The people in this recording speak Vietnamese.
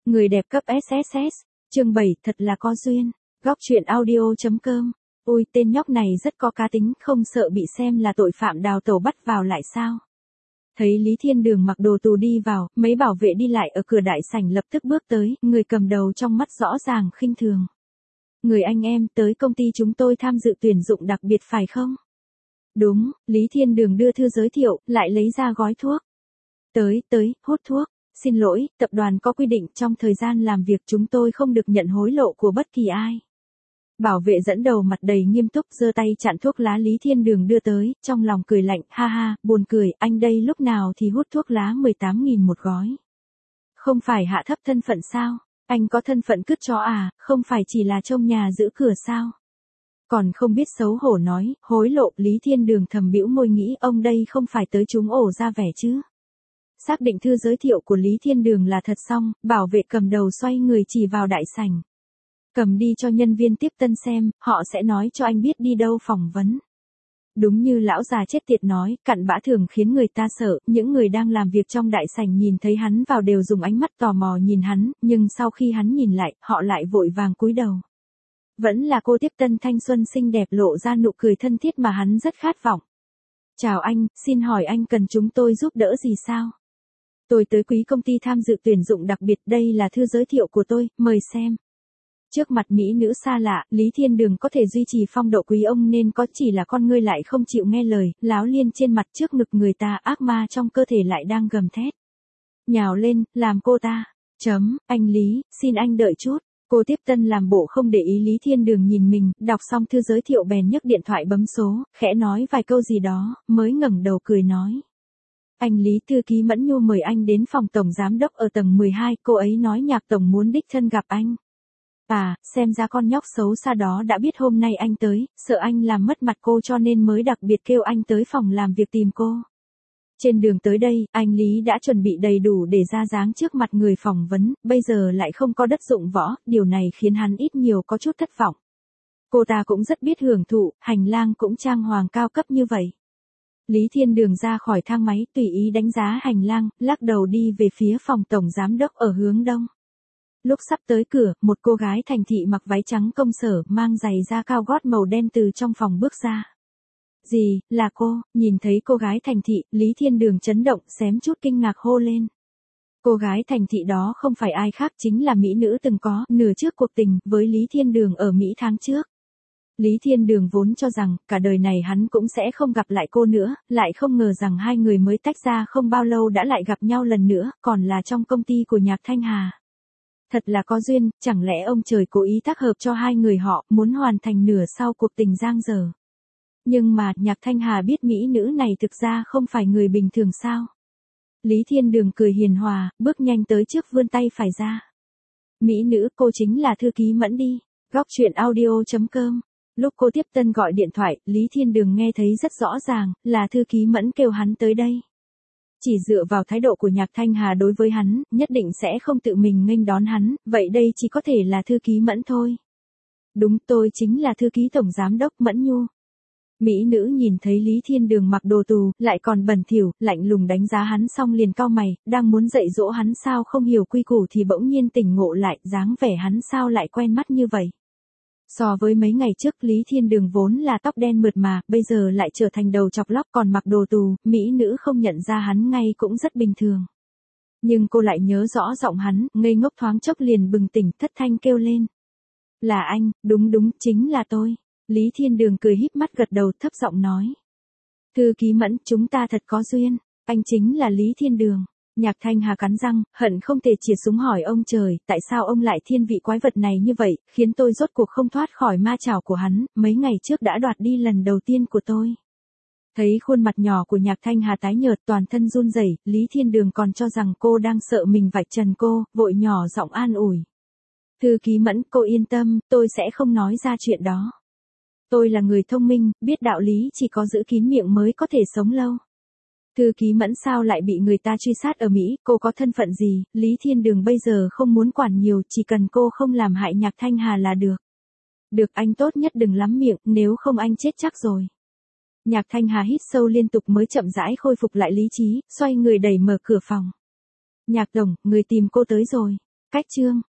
Người đẹp cấp SSS, chương 7 thật là có duyên, góc truyện audio.com. Ôi tên nhóc này rất có cá tính, không sợ bị xem là tội phạm đào tẩu bắt vào lại sao. Thấy Lý Thiên Đường mặc đồ tù đi vào, mấy bảo vệ đi lại ở cửa đại sảnh lập tức bước tới, người cầm đầu trong mắt rõ ràng khinh thường. Người anh em tới công ty chúng tôi tham dự tuyển dụng đặc biệt phải không? Đúng, Lý Thiên Đường đưa thư giới thiệu, lại lấy ra gói thuốc. Tới, hút thuốc. Xin lỗi, tập đoàn có quy định trong thời gian làm việc chúng tôi không được nhận hối lộ của bất kỳ ai. Bảo vệ dẫn đầu mặt đầy nghiêm túc giơ tay chặn thuốc lá Lý Thiên Đường đưa tới, trong lòng cười lạnh, ha ha, buồn cười, anh đây lúc nào thì hút thuốc lá 18.000 một gói. Không phải hạ thấp thân phận sao? Anh có thân phận cứt chó à, không phải chỉ là trông nhà giữ cửa sao? Còn không biết xấu hổ nói, hối lộ, Lý Thiên Đường thầm bĩu môi nghĩ ông đây không phải tới trúng ổ ra vẻ chứ. Xác định thư giới thiệu của Lý Thiên Đường là thật xong, bảo vệ cầm đầu xoay người chỉ vào đại sảnh. Cầm đi cho nhân viên tiếp tân xem, họ sẽ nói cho anh biết đi đâu phỏng vấn. Đúng như lão già chết tiệt nói, cặn bã thường khiến người ta sợ, những người đang làm việc trong đại sảnh nhìn thấy hắn vào đều dùng ánh mắt tò mò nhìn hắn, nhưng sau khi hắn nhìn lại, họ lại vội vàng cúi đầu. Vẫn là cô tiếp tân thanh xuân xinh đẹp lộ ra nụ cười thân thiết mà hắn rất khát vọng. Chào anh, xin hỏi anh cần chúng tôi giúp đỡ gì sao? Tôi tới quý công ty tham dự tuyển dụng đặc biệt, đây là thư giới thiệu của tôi, mời xem. Trước mặt mỹ nữ xa lạ, Lý Thiên Đường có thể duy trì phong độ quý ông nên có chỉ là con ngươi lại không chịu nghe lời, láo liên trên mặt trước ngực người ta, ác ma trong cơ thể lại đang gầm thét. Nhào lên, làm cô ta. Anh Lý, xin anh đợi chút. Cô tiếp tân làm bộ không để ý Lý Thiên Đường nhìn mình, đọc xong thư giới thiệu bèn nhấc điện thoại bấm số, khẽ nói vài câu gì đó, mới ngẩng đầu cười nói. Anh Lý, thư ký Mẫn Nhu mời anh đến phòng tổng giám đốc ở tầng 12, cô ấy nói Nhạc tổng muốn đích thân gặp anh. À, xem ra con nhóc xấu xa đó đã biết hôm nay anh tới, sợ anh làm mất mặt cô cho nên mới đặc biệt kêu anh tới phòng làm việc tìm cô. Trên đường tới đây, anh Lý đã chuẩn bị đầy đủ để ra dáng trước mặt người phỏng vấn, bây giờ lại không có đất dụng võ, điều này khiến hắn ít nhiều có chút thất vọng. Cô ta cũng rất biết hưởng thụ, hành lang cũng trang hoàng cao cấp như vậy. Lý Thiên Đường ra khỏi thang máy tùy ý đánh giá hành lang, lắc đầu đi về phía phòng tổng giám đốc ở hướng đông. Lúc sắp tới cửa, một cô gái thành thị mặc váy trắng công sở, mang giày da cao gót màu đen từ trong phòng bước ra. Gì, là cô? Nhìn thấy cô gái thành thị, Lý Thiên Đường chấn động, xém chút kinh ngạc hô lên. Cô gái thành thị đó không phải ai khác chính là mỹ nữ từng có nửa trước cuộc tình với Lý Thiên Đường ở Mỹ tháng trước. Lý Thiên Đường vốn cho rằng cả đời này hắn cũng sẽ không gặp lại cô nữa, lại không ngờ rằng hai người mới tách ra không bao lâu đã lại gặp nhau lần nữa, còn là trong công ty của Nhạc Thanh Hà. Thật là có duyên, chẳng lẽ ông trời cố ý tác hợp cho hai người họ, muốn hoàn thành nửa sau cuộc tình giang dở. Nhưng mà, Nhạc Thanh Hà biết mỹ nữ này thực ra không phải người bình thường sao. Lý Thiên Đường cười hiền hòa, bước nhanh tới trước vươn tay phải ra. Mỹ nữ, cô chính là thư ký Mẫn đi, góc truyện audio.com. Lúc cô tiếp tân gọi điện thoại, Lý Thiên Đường nghe thấy rất rõ ràng, là thư ký Mẫn kêu hắn tới đây. Chỉ dựa vào thái độ của Nhạc Thanh Hà đối với hắn, nhất định sẽ không tự mình nghênh đón hắn, vậy đây chỉ có thể là thư ký Mẫn thôi. Đúng, tôi chính là thư ký tổng giám đốc Mẫn Nhu. Mỹ nữ nhìn thấy Lý Thiên Đường mặc đồ tù, lại còn bẩn thỉu, lạnh lùng đánh giá hắn xong liền cau mày, đang muốn dạy dỗ hắn sao không hiểu quy củ thì bỗng nhiên tỉnh ngộ lại, dáng vẻ hắn sao lại quen mắt như vậy. So với mấy ngày trước Lý Thiên Đường vốn là tóc đen mượt mà, bây giờ lại trở thành đầu chọc lóc còn mặc đồ tù, mỹ nữ không nhận ra hắn ngay cũng rất bình thường. Nhưng cô lại nhớ rõ giọng hắn, ngây ngốc thoáng chốc liền bừng tỉnh, thất thanh kêu lên. Là anh, đúng, chính là tôi. Lý Thiên Đường cười híp mắt gật đầu thấp giọng nói. Thư ký Mẫn, chúng ta thật có duyên, anh chính là Lý Thiên Đường. Nhạc Thanh Hà cắn răng, hận không thể chĩa súng hỏi ông trời, tại sao ông lại thiên vị quái vật này như vậy, khiến tôi rốt cuộc không thoát khỏi ma chảo của hắn, mấy ngày trước đã đoạt đi lần đầu tiên của tôi. Thấy khuôn mặt nhỏ của Nhạc Thanh Hà tái nhợt toàn thân run rẩy, Lý Thiên Đường còn cho rằng cô đang sợ mình vạch trần cô, vội nhỏ giọng an ủi. Thư ký Mẫn, cô yên tâm, tôi sẽ không nói ra chuyện đó. Tôi là người thông minh, biết đạo lý chỉ có giữ kín miệng mới có thể sống lâu. Thư ký Mẫn sao lại bị người ta truy sát ở Mỹ, cô có thân phận gì, Lý Thiên Đường bây giờ không muốn quản nhiều, chỉ cần cô không làm hại Nhạc Thanh Hà là được. Được, anh tốt nhất đừng lắm miệng, nếu không anh chết chắc rồi. Nhạc Thanh Hà hít sâu liên tục mới chậm rãi khôi phục lại lý trí, xoay người đẩy mở cửa phòng. Nhạc tổng, người tìm cô tới rồi. Cách chương